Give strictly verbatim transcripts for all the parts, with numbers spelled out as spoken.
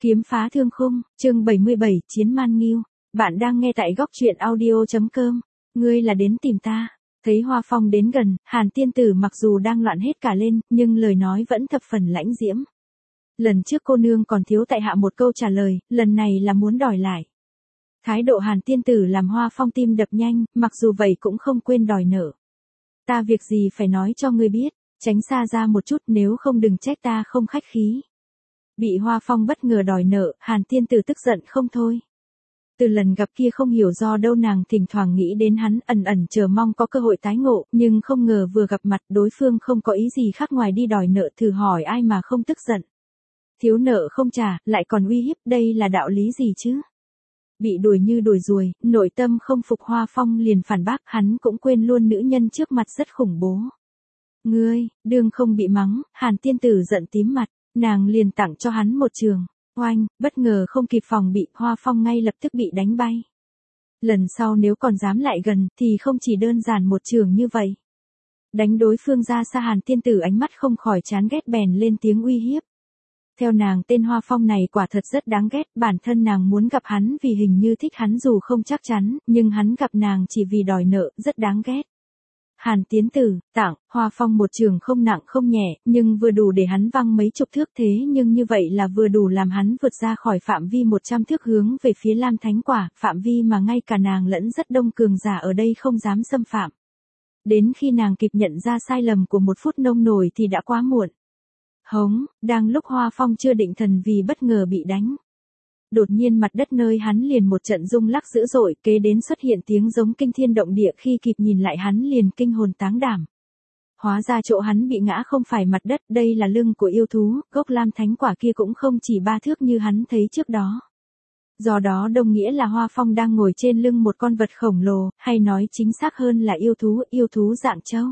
Kiếm phá thương khung, chương bảy mươi bảy, Chiến Man Nghiêu. Bạn đang nghe tại góc truyện audio.com. Ngươi là đến tìm ta. Thấy Hoa Phong đến gần, Hàn tiên tử mặc dù đang loạn hết cả lên, nhưng lời nói vẫn thập phần lãnh diễm. Lần trước cô nương còn thiếu tại hạ một câu trả lời, lần này là muốn đòi lại. Thái độ Hàn tiên tử làm Hoa Phong tim đập nhanh, mặc dù vậy cũng không quên đòi nợ. Ta việc gì phải nói cho ngươi biết, tránh xa ra một chút nếu không đừng trách ta không khách khí. Bị Hoa Phong bất ngờ đòi nợ, Hàn tiên tử tức giận không thôi. Từ lần gặp kia không hiểu do đâu nàng thỉnh thoảng nghĩ đến hắn, ẩn ẩn chờ mong có cơ hội tái ngộ, nhưng không ngờ vừa gặp mặt đối phương không có ý gì khác ngoài đi đòi nợ, thử hỏi ai mà không tức giận. Thiếu nợ không trả, lại còn uy hiếp, đây là đạo lý gì chứ? Bị đuổi như đuổi ruồi, nội tâm không phục Hoa Phong liền phản bác, hắn cũng quên luôn nữ nhân trước mặt rất khủng bố. Ngươi, đương không bị mắng, Hàn tiên tử giận tím mặt. Nàng liền tặng cho hắn một trường, oanh, bất ngờ không kịp phòng bị, Hoa Phong ngay lập tức bị đánh bay. Lần sau nếu còn dám lại gần, thì không chỉ đơn giản một trường như vậy. Đánh đối phương ra xa, Hàn tiên tử ánh mắt không khỏi chán ghét bèn lên tiếng uy hiếp. Theo nàng tên Hoa Phong này quả thật rất đáng ghét, bản thân nàng muốn gặp hắn vì hình như thích hắn dù không chắc chắn, nhưng hắn gặp nàng chỉ vì đòi nợ, rất đáng ghét. Hàn tiến tử, tặng, Hoa Phong một trường không nặng không nhẹ, nhưng vừa đủ để hắn văng mấy chục thước, thế nhưng như vậy là vừa đủ làm hắn vượt ra khỏi phạm vi một trăm thước hướng về phía Lam Thánh Quả, phạm vi mà ngay cả nàng lẫn rất đông cường giả ở đây không dám xâm phạm. Đến khi nàng kịp nhận ra sai lầm của một phút nông nổi thì đã quá muộn. Hống, đang lúc Hoa Phong chưa định thần vì bất ngờ bị đánh. Đột nhiên mặt đất nơi hắn liền một trận rung lắc dữ dội, kế đến xuất hiện tiếng giống kinh thiên động địa, khi kịp nhìn lại hắn liền kinh hồn táng đảm. Hóa ra chỗ hắn bị ngã không phải mặt đất, đây là lưng của yêu thú, gốc Lam Thánh Quả kia cũng không chỉ ba thước như hắn thấy trước đó. Do đó đồng nghĩa là Hoa Phong đang ngồi trên lưng một con vật khổng lồ, hay nói chính xác hơn là yêu thú, yêu thú dạng trâu.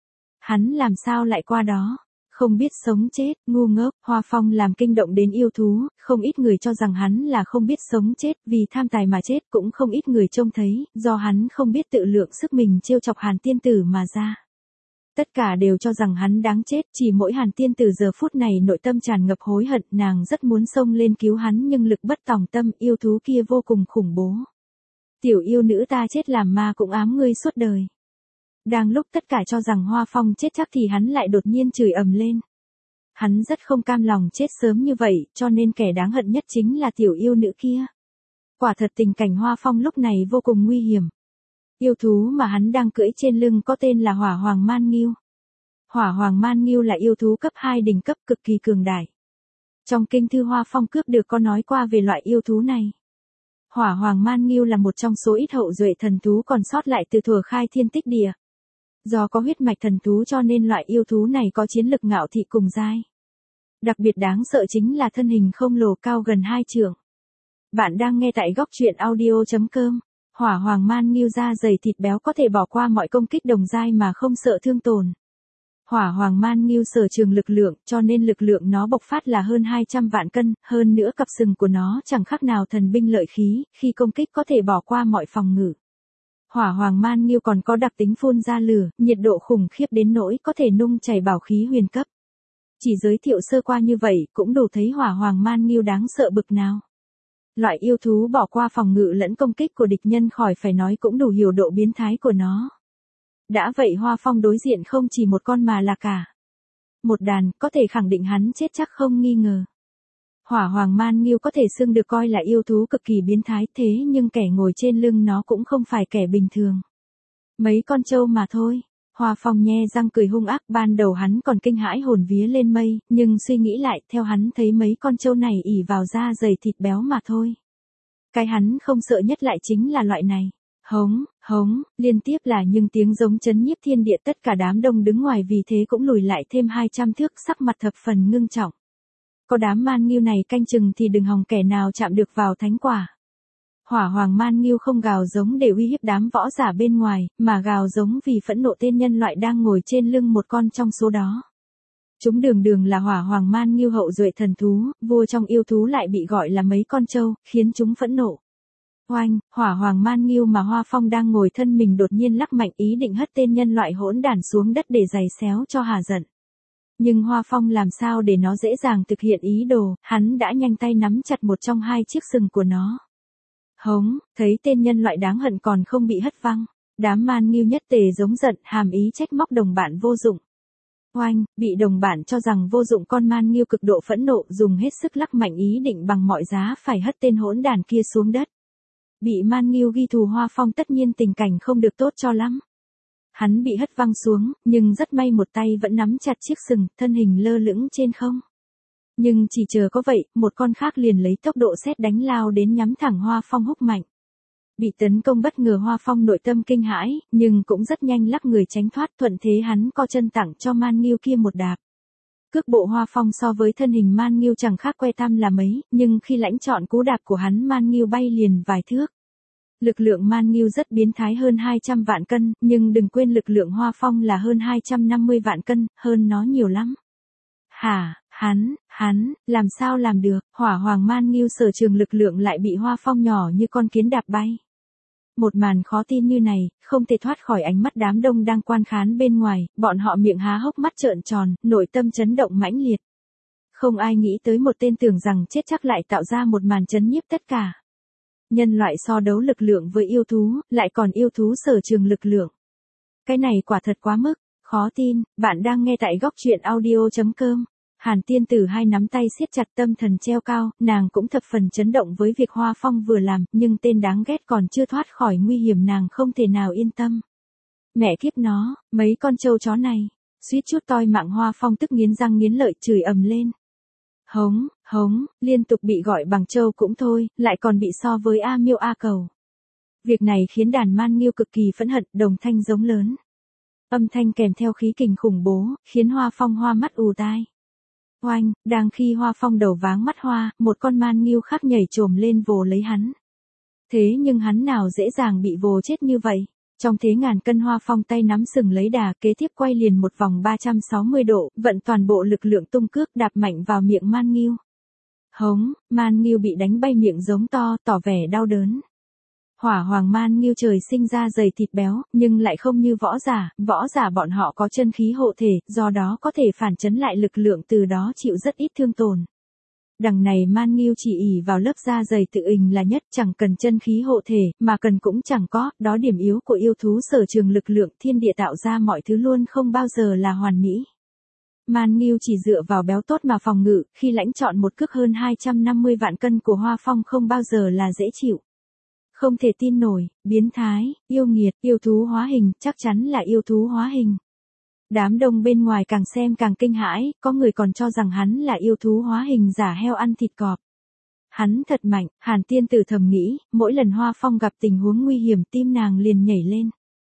Hắn làm sao lại qua đó? Không biết sống chết, ngu ngốc, Hoa Phong làm kinh động đến yêu thú, không ít người cho rằng hắn là không biết sống chết, vì tham tài mà chết, cũng không ít người trông thấy, do hắn không biết tự lượng sức mình trêu chọc Hàn tiên tử mà ra. Tất cả đều cho rằng hắn đáng chết, chỉ mỗi Hàn tiên tử giờ phút này nội tâm tràn ngập hối hận, nàng rất muốn xông lên cứu hắn nhưng lực bất tòng tâm, yêu thú kia vô cùng khủng bố. Tiểu yêu nữ ta chết làm ma cũng ám ngươi suốt đời. Đang lúc tất cả cho rằng Hoa Phong chết chắc thì hắn lại đột nhiên chửi ầm lên. Hắn rất không cam lòng chết sớm như vậy, cho nên kẻ đáng hận nhất chính là tiểu yêu nữ kia. Quả thật tình cảnh Hoa Phong lúc này vô cùng nguy hiểm. Yêu thú mà hắn đang cưỡi trên lưng có tên là Hỏa Hoàng Man Nghiêu. Hỏa Hoàng Man Nghiêu là yêu thú cấp hai đỉnh cấp cực kỳ cường đại. Trong kinh thư Hoa Phong cướp được có nói qua về loại yêu thú này. Hỏa Hoàng Man Nghiêu là một trong số ít hậu duệ thần thú còn sót lại từ thuở khai thiên tích địa. Do có huyết mạch thần thú cho nên loại yêu thú này có chiến lực ngạo thị cùng giai. Đặc biệt đáng sợ chính là thân hình khổng lồ cao gần hai trượng. Bạn đang nghe tại góc truyện audio.com. Hỏa Hoàng Man Nghiêu da dày thịt béo có thể bỏ qua mọi công kích đồng giai mà không sợ thương tổn. Hỏa Hoàng Man Nghiêu sở trường lực lượng, cho nên lực lượng nó bộc phát là hơn hai trăm vạn cân, hơn nữa cặp sừng của nó chẳng khác nào thần binh lợi khí, khi công kích có thể bỏ qua mọi phòng ngự. Hỏa Hoàng Man Nghiêu còn có đặc tính phun ra lửa, nhiệt độ khủng khiếp đến nỗi có thể nung chảy bảo khí huyền cấp. Chỉ giới thiệu sơ qua như vậy cũng đủ thấy Hỏa Hoàng Man Nghiêu đáng sợ bực nào. Loại yêu thú bỏ qua phòng ngự lẫn công kích của địch nhân khỏi phải nói cũng đủ hiểu độ biến thái của nó. Đã vậy Hoa Phong đối diện không chỉ một con mà là cả một đàn, có thể khẳng định hắn chết chắc không nghi ngờ. Hỏa Hoàng Man Nghiêu có thể xưng được coi là yêu thú cực kỳ biến thái, thế nhưng kẻ ngồi trên lưng nó cũng không phải kẻ bình thường. Mấy con trâu mà thôi. Hoa Phong nhe răng cười hung ác, ban đầu hắn còn kinh hãi hồn vía lên mây, nhưng suy nghĩ lại, theo hắn thấy mấy con trâu này ỉ vào da dày thịt béo mà thôi. Cái hắn không sợ nhất lại chính là loại này. Hống, hống, liên tiếp là những tiếng giống chấn nhiếp thiên địa, tất cả đám đông đứng ngoài vì thế cũng lùi lại thêm hai trăm thước, sắc mặt thập phần ngưng trọng. Có đám Man Nghiêu này canh chừng thì đừng hòng kẻ nào chạm được vào thánh quả. Hỏa Hoàng Man Nghiêu không gào giống để uy hiếp đám võ giả bên ngoài, mà gào giống vì phẫn nộ tên nhân loại đang ngồi trên lưng một con trong số đó. Chúng đường đường là Hỏa Hoàng Man Nghiêu hậu duệ thần thú, vua trong yêu thú lại bị gọi là mấy con trâu, khiến chúng phẫn nộ. Oanh, Hỏa Hoàng Man Nghiêu mà Hoa Phong đang ngồi thân mình đột nhiên lắc mạnh ý định hất tên nhân loại hỗn đản xuống đất để giày xéo cho hà giận. Nhưng Hoa Phong làm sao để nó dễ dàng thực hiện ý đồ, hắn đã nhanh tay nắm chặt một trong hai chiếc sừng của nó. Hống, thấy tên nhân loại đáng hận còn không bị hất văng. Đám man nghiêu nhất tề giống giận, hàm ý trách móc đồng bạn vô dụng. Oanh, bị đồng bạn cho rằng vô dụng, con man nghiêu cực độ phẫn nộ, dùng hết sức lắc mạnh ý định bằng mọi giá phải hất tên hỗn đàn kia xuống đất. Bị man nghiêu ghi thù Hoa Phong tất nhiên tình cảnh không được tốt cho lắm. Hắn bị hất văng xuống, nhưng rất may một tay vẫn nắm chặt chiếc sừng, thân hình lơ lửng trên không. Nhưng chỉ chờ có vậy, một con khác liền lấy tốc độ sét đánh lao đến nhắm thẳng Hoa Phong húc mạnh. Bị tấn công bất ngờ, Hoa Phong nội tâm kinh hãi, nhưng cũng rất nhanh lắc người tránh thoát, thuận thế hắn co chân tặng cho man nghiêu kia một đạp. Cước bộ Hoa Phong so với thân hình man nghiêu chẳng khác que tăm là mấy, nhưng khi lãnh trọn cú đạp của hắn, man nghiêu bay liền vài thước. Lực lượng man nghiêu rất biến thái, hơn hai trăm vạn cân, nhưng đừng quên lực lượng Hoa Phong là hơn hai trăm năm mươi vạn cân, hơn nó nhiều lắm. Hả, hắn, hắn, làm sao làm được, hỏa hoàng man nghiêu sở trường lực lượng lại bị Hoa Phong nhỏ như con kiến đạp bay. Một màn khó tin như này, không thể thoát khỏi ánh mắt đám đông đang quan khán bên ngoài, bọn họ miệng há hốc mắt trợn tròn, nội tâm chấn động mãnh liệt. Không ai nghĩ tới một tên tưởng rằng chết chắc lại tạo ra một màn chấn nhiếp tất cả. Nhân loại so đấu lực lượng với yêu thú, lại còn yêu thú sở trường lực lượng. Cái này quả thật quá mức, khó tin. Bạn đang nghe tại góc truyện audio chấm com. Hàn Tiên Tử hai nắm tay siết chặt, tâm thần treo cao, nàng cũng thập phần chấn động với việc Hoa Phong vừa làm, nhưng tên đáng ghét còn chưa thoát khỏi nguy hiểm, nàng không thể nào yên tâm. Mẹ kiếp nó, mấy con trâu chó này, suýt chút toi mạng. Hoa Phong tức nghiến răng nghiến lợi chửi ầm lên. Hống, hống, liên tục bị gọi bằng trâu cũng thôi, lại còn bị so với A Miêu A Cầu. Việc này khiến đàn man nghiêu cực kỳ phẫn hận, đồng thanh giống lớn. Âm thanh kèm theo khí kình khủng bố, khiến Hoa Phong hoa mắt ù tai. Oanh, đang khi Hoa Phong đầu váng mắt hoa, một con man nghiêu khác nhảy trồm lên vồ lấy hắn. Thế nhưng hắn nào dễ dàng bị vồ chết như vậy. Trong thế ngàn cân, Hoa Phong tay nắm sừng lấy đà, kế tiếp quay liền một vòng ba trăm sáu mươi độ, vận toàn bộ lực lượng tung cước đạp mạnh vào miệng man nghiêu. Hống, man nghiêu bị đánh bay, miệng giống to, tỏ vẻ đau đớn. Hỏa hoàng man nghiêu trời sinh ra dày thịt béo, nhưng lại không như võ giả, võ giả bọn họ có chân khí hộ thể, do đó có thể phản chấn lại lực lượng, từ đó chịu rất ít thương tổn. Đằng này man nghiêu chỉ ỷ vào lớp da dày tự ình là nhất, chẳng cần chân khí hộ thể, mà cần cũng chẳng có, đó điểm yếu của yêu thú sở trường lực lượng, thiên địa tạo ra mọi thứ luôn không bao giờ là hoàn mỹ. Man nghiêu chỉ dựa vào béo tốt mà phòng ngự, khi lãnh trọn một cước hơn hai trăm năm mươi vạn cân của Hoa Phong không bao giờ là dễ chịu. Không thể tin nổi, biến thái, yêu nghiệt, yêu thú hóa hình, chắc chắn là yêu thú hóa hình. Đám đông bên ngoài càng xem càng kinh hãi, có người còn cho rằng hắn là yêu thú hóa hình giả heo ăn thịt cọp. Hắn thật mạnh, Hàn Tiên Tử thầm nghĩ, mỗi lần Hoa Phong gặp tình huống nguy hiểm, tim nàng liền nhảy lên.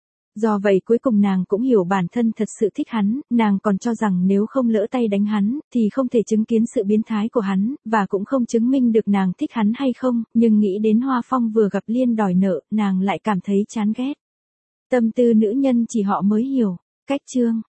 Do vậy cuối cùng nàng cũng hiểu bản thân thật sự thích hắn, nàng còn cho rằng nếu không lỡ tay đánh hắn, thì không thể chứng kiến sự biến thái của hắn, và cũng không chứng minh được nàng thích hắn hay không, nhưng nghĩ đến Hoa Phong vừa gặp liên đòi nợ, nàng lại cảm thấy chán ghét. Tâm tư nữ nhân chỉ họ mới hiểu. Cách chương